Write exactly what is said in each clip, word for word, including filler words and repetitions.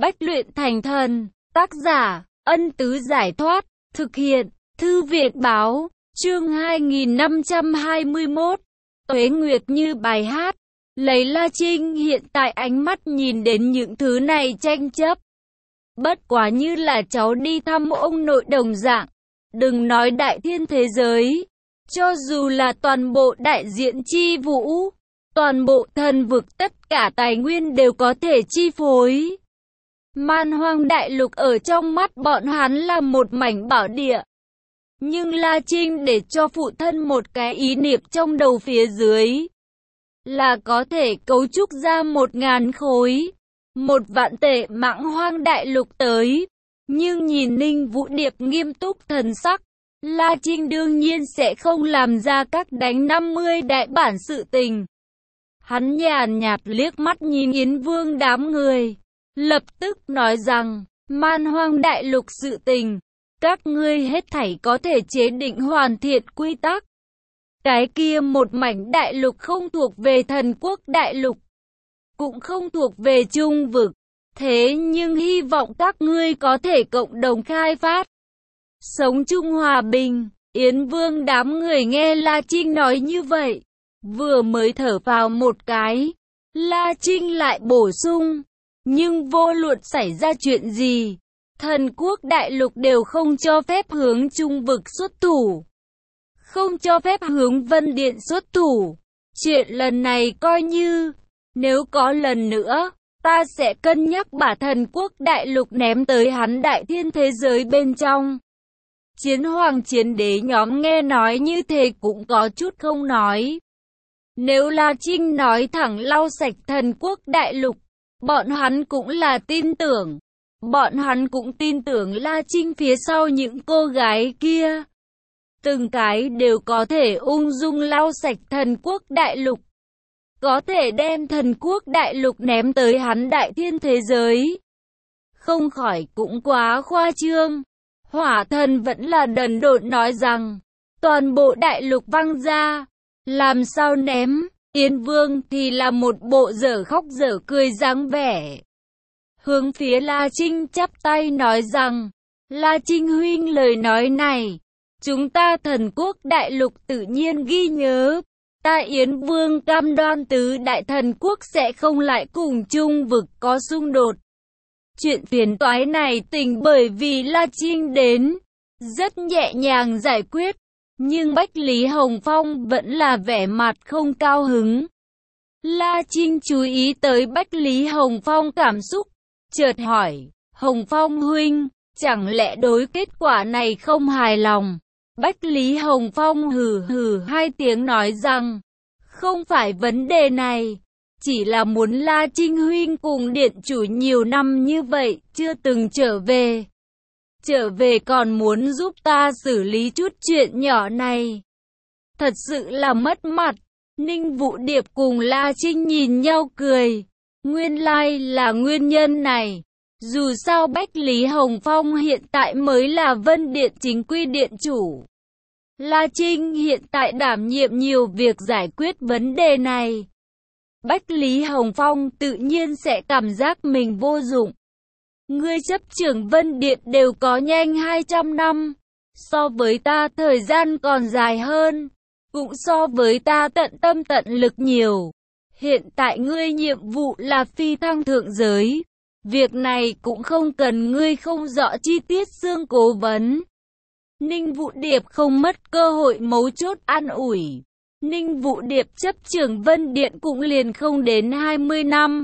Bách luyện thành thần, tác giả, Ân Tứ Giải Thoát, thực hiện, Thư viện Báo, chương hai nghìn năm trăm hai mươi mốt, Tuế Nguyệt như bài hát. Lấy La Trinh hiện tại ánh mắt nhìn đến những thứ này tranh chấp. Bất quá như là cháu đi thăm ông nội đồng dạng, đừng nói đại thiên thế giới, cho dù là toàn bộ đại diện chi vũ, toàn bộ thần vực tất cả tài nguyên đều có thể chi phối. Man Hoang đại lục ở trong mắt bọn hắn là một mảnh bảo địa. Nhưng La Trinh để cho phụ thân một cái ý niệm trong đầu phía dưới, là có thể cấu trúc ra một ngàn khối, một vạn tệ mãng hoang đại lục tới. Nhưng nhìn Ninh Vũ Điệp nghiêm túc thần sắc, La Trinh đương nhiên sẽ không làm ra các đánh năm mươi đại bản sự tình. Hắn nhàn nhạt liếc mắt nhìn Yến Vương đám người, lập tức nói rằng, Man Hoang đại lục sự tình, các ngươi hết thảy có thể chế định hoàn thiện quy tắc. Cái kia một mảnh đại lục không thuộc về thần quốc đại lục, cũng không thuộc về trung vực, thế nhưng hy vọng các ngươi có thể cộng đồng khai phát, sống chung hòa bình. Yến Vương đám người nghe La Trinh nói như vậy, vừa mới thở vào một cái, La Trinh lại bổ sung, nhưng vô luận xảy ra chuyện gì, thần quốc đại lục đều không cho phép hướng trung vực xuất thủ, không cho phép hướng Vân Điện xuất thủ. Chuyện lần này coi như, nếu có lần nữa, ta sẽ cân nhắc把thần quốc đại lục ném tới hắn đại thiên thế giới bên trong. Chiến hoàng chiến đế nhóm nghe nói như thế cũng có chút không nói. Nếu La Trinh nói thẳng lau sạch thần quốc đại lục, bọn hắn cũng là tin tưởng. Bọn hắn cũng tin tưởng La Trinh phía sau những cô gái kia, từng cái đều có thể ung dung lau sạch thần quốc đại lục, có thể đem thần quốc đại lục ném tới hắn đại thiên thế giới. Không khỏi cũng quá khoa trương. Hỏa thần vẫn là đần độn nói rằng, toàn bộ đại lục văng ra, làm sao ném. Yến Vương thì là một bộ dở khóc dở cười dáng vẻ, hướng phía La Trinh chắp tay nói rằng, La Trinh huynh lời nói này, chúng ta thần quốc đại lục tự nhiên ghi nhớ. Ta Yến Vương cam đoan tứ đại thần quốc sẽ không lại cùng trung vực có xung đột. Chuyện phiền toái này tình bởi vì La Trinh đến, rất nhẹ nhàng giải quyết. Nhưng Bách Lý Hồng Phong vẫn là vẻ mặt không cao hứng. La Trinh chú ý tới Bách Lý Hồng Phong cảm xúc, chợt hỏi, Hồng Phong huynh, chẳng lẽ đối kết quả này không hài lòng? Bách Lý Hồng Phong hừ hừ hai tiếng nói rằng, không phải vấn đề này, chỉ là muốn La Trinh huynh cùng điện chủ nhiều năm như vậy, chưa từng trở về. Trở về còn muốn giúp ta xử lý chút chuyện nhỏ này. Thật sự là mất mặt. Ninh Vũ Điệp cùng La Trinh nhìn nhau cười. Nguyên lai là nguyên nhân này. Dù sao Bách Lý Hồng Phong hiện tại mới là Vân Điện chính quy điện chủ. La Trinh hiện tại đảm nhiệm nhiều việc giải quyết vấn đề này. Bách Lý Hồng Phong tự nhiên sẽ cảm giác mình vô dụng. Ngươi chấp trưởng Vân Điện đều có nhanh hai trăm năm, so với ta thời gian còn dài hơn, cũng so với ta tận tâm tận lực nhiều. Hiện tại ngươi nhiệm vụ là phi thăng thượng giới, việc này cũng không cần ngươi không rõ chi tiết xương cố vấn. Ninh Vũ Điệp không mất cơ hội mấu chốt an ủi. Ninh Vũ Điệp chấp trưởng Vân Điện cũng liền không đến hai mươi năm.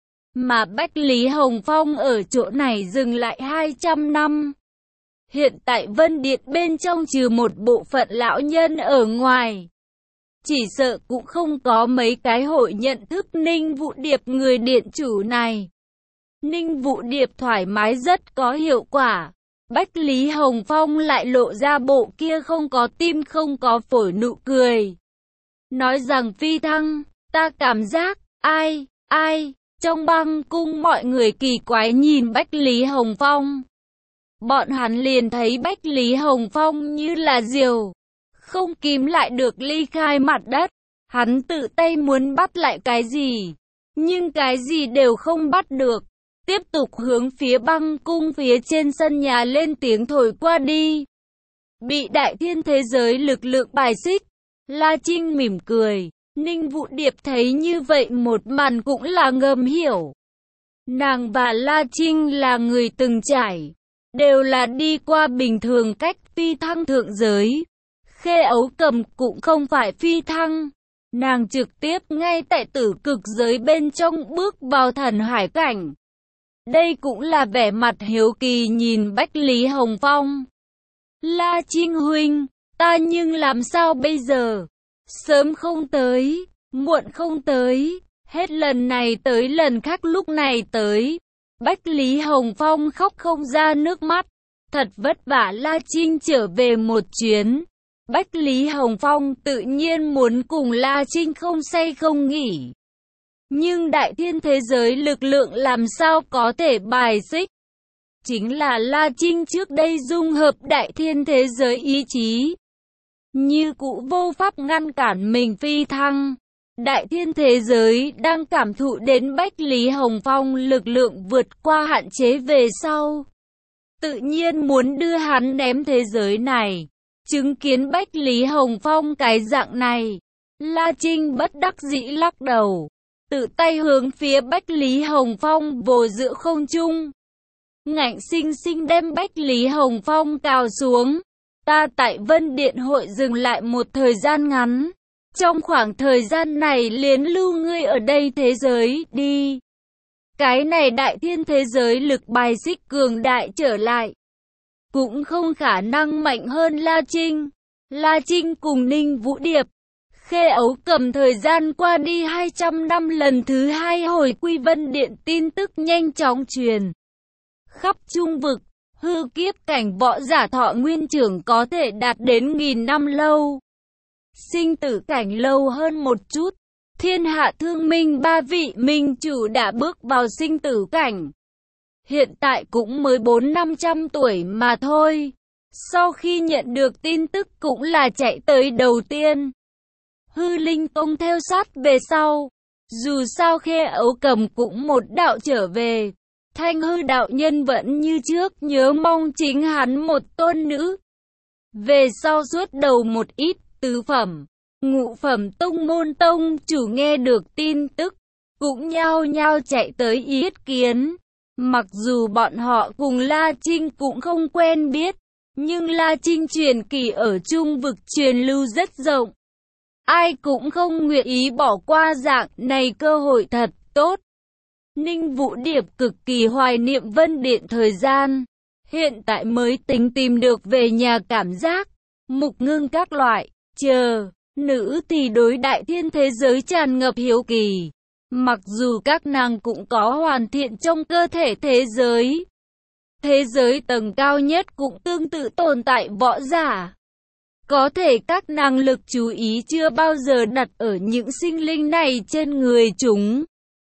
Mà Bách Lý Hồng Phong ở chỗ này dừng lại hai trăm năm. Hiện tại Vân Điện bên trong trừ một bộ phận lão nhân ở ngoài, chỉ sợ cũng không có mấy cái hội nhận thức Ninh Vũ Điệp người điện chủ này. Ninh Vũ Điệp thoải mái rất có hiệu quả. Bách Lý Hồng Phong lại lộ ra bộ kia không có tim không có phổi nụ cười. Nói rằng phi thăng, ta cảm giác, ai, ai... Trong băng cung mọi người kỳ quái nhìn Bách Lý Hồng Phong. Bọn hắn liền thấy Bách Lý Hồng Phong như là diều, không kìm lại được ly khai mặt đất. Hắn tự tay muốn bắt lại cái gì, nhưng cái gì đều không bắt được. tiếp tục hướng phía băng cung phía trên sân nhà lên tiếng thổi qua đi. Bị đại thiên thế giới lực lượng bài xích, La Trinh mỉm cười. Ninh Vũ Điệp thấy như vậy một màn cũng là ngầm hiểu. Nàng và La Trinh là người từng trải, đều là đi qua bình thường cách phi thăng thượng giới. Khê Ấu Cầm cũng không phải phi thăng, nàng trực tiếp ngay tại tử cực giới bên trong bước vào thần hải cảnh. Đây cũng là vẻ mặt hiếu kỳ nhìn Bách Lý Hồng Phong. La Trinh huynh, ta nhưng làm sao bây giờ? Sớm không tới, muộn không tới, hết lần này tới lần khác lúc này tới. Bách Lý Hồng Phong khóc không ra nước mắt. Thật vất vả La Trinh trở về một chuyến. Bách Lý Hồng Phong tự nhiên muốn cùng La Trinh không say không nghỉ. Nhưng đại thiên thế giới lực lượng làm sao có thể bài xích? Chính là La Trinh trước đây dung hợp đại thiên thế giới ý chí, như cũ vô pháp ngăn cản mình phi thăng. Đại thiên thế giới đang cảm thụ đến Bách Lý Hồng Phong lực lượng vượt qua hạn chế về sau, tự nhiên muốn đưa hắn ném thế giới này. Chứng kiến Bách Lý Hồng Phong cái dạng này, La Trinh bất đắc dĩ lắc đầu, tự tay hướng phía Bách Lý Hồng Phong vồ giữa không trung, ngạnh sinh sinh đem Bách Lý Hồng Phong cào xuống. Ta tại Vân Điện hội dừng lại một thời gian ngắn, trong khoảng thời gian này liến lưu ngươi ở đây thế giới đi. Cái này đại thiên thế giới lực bài xích cường đại trở lại, cũng không khả năng mạnh hơn La Trinh. La Trinh cùng Ninh Vũ Điệp, Khê Ấu Cầm thời gian qua đi hai trăm năm lần thứ hai hồi quy Vân Điện, tin tức nhanh chóng truyền khắp trung vực. Hư kiếp cảnh võ giả thọ nguyên trưởng có thể đạt đến nghìn năm lâu, sinh tử cảnh lâu hơn một chút. Thiên hạ thương minh ba vị minh chủ đã bước vào sinh tử cảnh, hiện tại cũng mới bốn năm trăm tuổi mà thôi. Sau khi nhận được tin tức cũng là chạy tới đầu tiên. Hư Linh Tông theo sát về sau. Dù sao Khê Ấu Cầm cũng một đạo trở về, Thanh Hư đạo nhân vẫn như trước nhớ mong chính hắn một tôn nữ. Về sau suốt đầu một ít tứ phẩm, ngũ phẩm tông môn tông chủ nghe được tin tức, cũng nhao nhao chạy tới yết kiến. Mặc dù bọn họ cùng La Trinh cũng không quen biết, nhưng La Trinh truyền kỳ ở trung vực truyền lưu rất rộng. Ai cũng không nguyện ý bỏ qua dạng này cơ hội thật tốt. Ninh Vũ Điệp cực kỳ hoài niệm Vân Điện thời gian, hiện tại mới tính tìm được về nhà cảm giác. Mục Ngưng các loại, chờ, nữ thì đối đại thiên thế giới tràn ngập hiếu kỳ. Mặc dù các nàng cũng có hoàn thiện trong cơ thể thế giới, thế giới tầng cao nhất cũng tương tự tồn tại võ giả. Có thể các năng lực chú ý chưa bao giờ đặt ở những sinh linh này trên người chúng.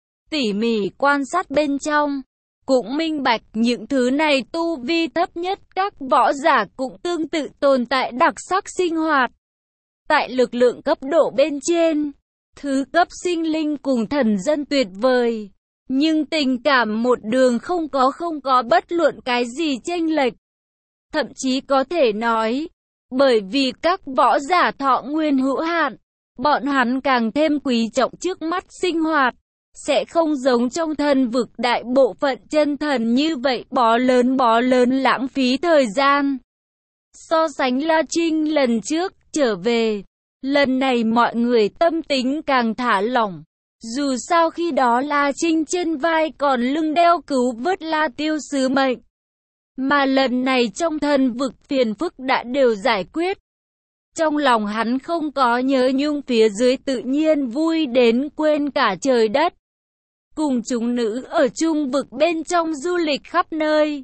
Tỉ mỉ quan sát bên trong, cũng minh bạch những thứ này tu vi thấp nhất các võ giả cũng tương tự tồn tại đặc sắc sinh hoạt. Tại lực lượng cấp độ bên trên, thứ cấp sinh linh cùng thần dân tuyệt vời, nhưng tình cảm một đường không có không có bất luận cái gì chênh lệch. Thậm chí có thể nói, bởi vì các võ giả thọ nguyên hữu hạn, bọn hắn càng thêm quý trọng trước mắt sinh hoạt, sẽ không giống trong thần vực đại bộ phận chân thần như vậy bó lớn bó lớn lãng phí thời gian. So sánh La Trinh lần trước trở về, lần này mọi người tâm tính càng thả lỏng. Dù sao khi đó La Trinh trên vai còn lưng đeo cứu vớt La Tiêu sứ mệnh, mà lần này trong thần vực phiền phức đã đều giải quyết. Trong lòng hắn không có nhớ nhung, phía dưới tự nhiên vui đến quên cả trời đất. Cùng chúng nữ ở trung vực bên trong du lịch khắp nơi,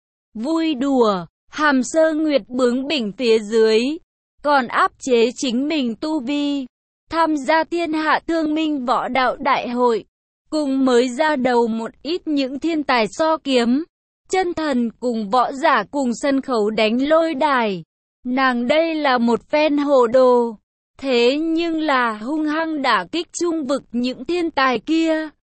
vui đùa, Hàm Sơ Nguyệt bướng bỉnh phía dưới, còn áp chế chính mình tu vi, tham gia thiên hạ thương minh võ đạo đại hội, cùng mới ra đầu một ít những thiên tài so kiếm, chân thần cùng võ giả cùng sân khấu đánh lôi đài. Nàng đây là một phen hồ đồ, thế nhưng là hung hăng đả kích trung vực những thiên tài kia.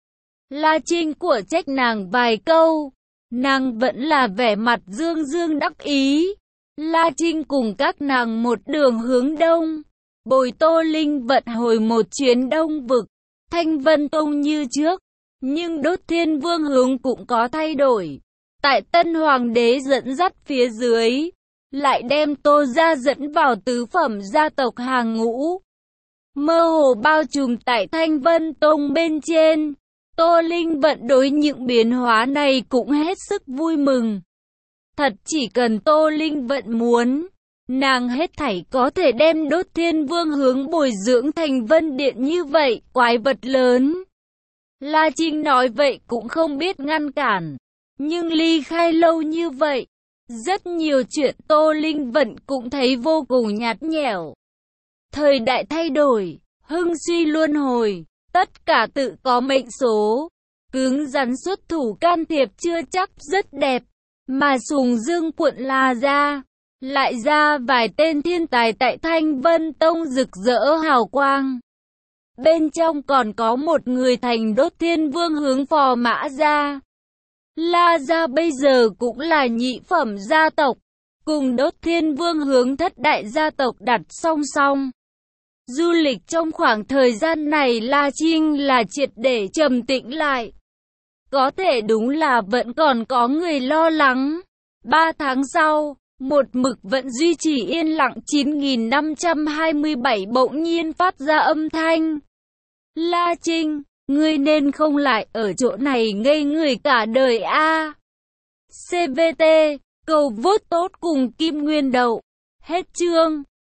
La Trinh của trách nàng vài câu, nàng vẫn là vẻ mặt dương dương đắc ý. La Trinh cùng các nàng một đường hướng đông, bồi Tô Linh vận hồi một chuyến đông vực, Thanh Vân Tông như trước, nhưng Đốt Thiên Vương hướng cũng có thay đổi. Tại Tân Hoàng đế dẫn dắt phía dưới, lại đem Tô gia dẫn vào tứ phẩm gia tộc hàng ngũ, mơ hồ bao trùm tại Thanh Vân Tông bên trên. Tô Linh vận đối những biến hóa này cũng hết sức vui mừng. Thật chỉ cần Tô Linh vận muốn, nàng hết thảy có thể đem Đốt Thiên Vương hướng bồi dưỡng thành Vân Điện như vậy, quái vật lớn. La Trinh nói vậy cũng không biết ngăn cản, nhưng ly khai lâu như vậy, rất nhiều chuyện Tô Linh vận cũng thấy vô cùng nhạt nhẽo. Thời đại thay đổi, hưng suy luân hồi, tất cả tự có mệnh số, cứng rắn xuất thủ can thiệp chưa chắc rất đẹp, mà Sùng Dương quận La ra, lại ra vài tên thiên tài tại Thanh Vân Tông rực rỡ hào quang. Bên trong còn có một người thành Đốt Thiên Vương hướng phò mã ra. La gia bây giờ cũng là nhị phẩm gia tộc, cùng Đốt Thiên Vương hướng thất đại gia tộc đặt song song. Du lịch trong khoảng thời gian này La Trinh là triệt để trầm tĩnh lại. Có thể đúng là vẫn còn có người lo lắng. Ba tháng sau, một mực vẫn duy trì yên lặng chín nghìn năm trăm hai mươi bảy bỗng nhiên phát ra âm thanh. La Trinh, ngươi nên không lại ở chỗ này ngây người cả đời a. xê vê tê, cầu vote tốt cùng Kim Nguyên Đậu. Hết chương.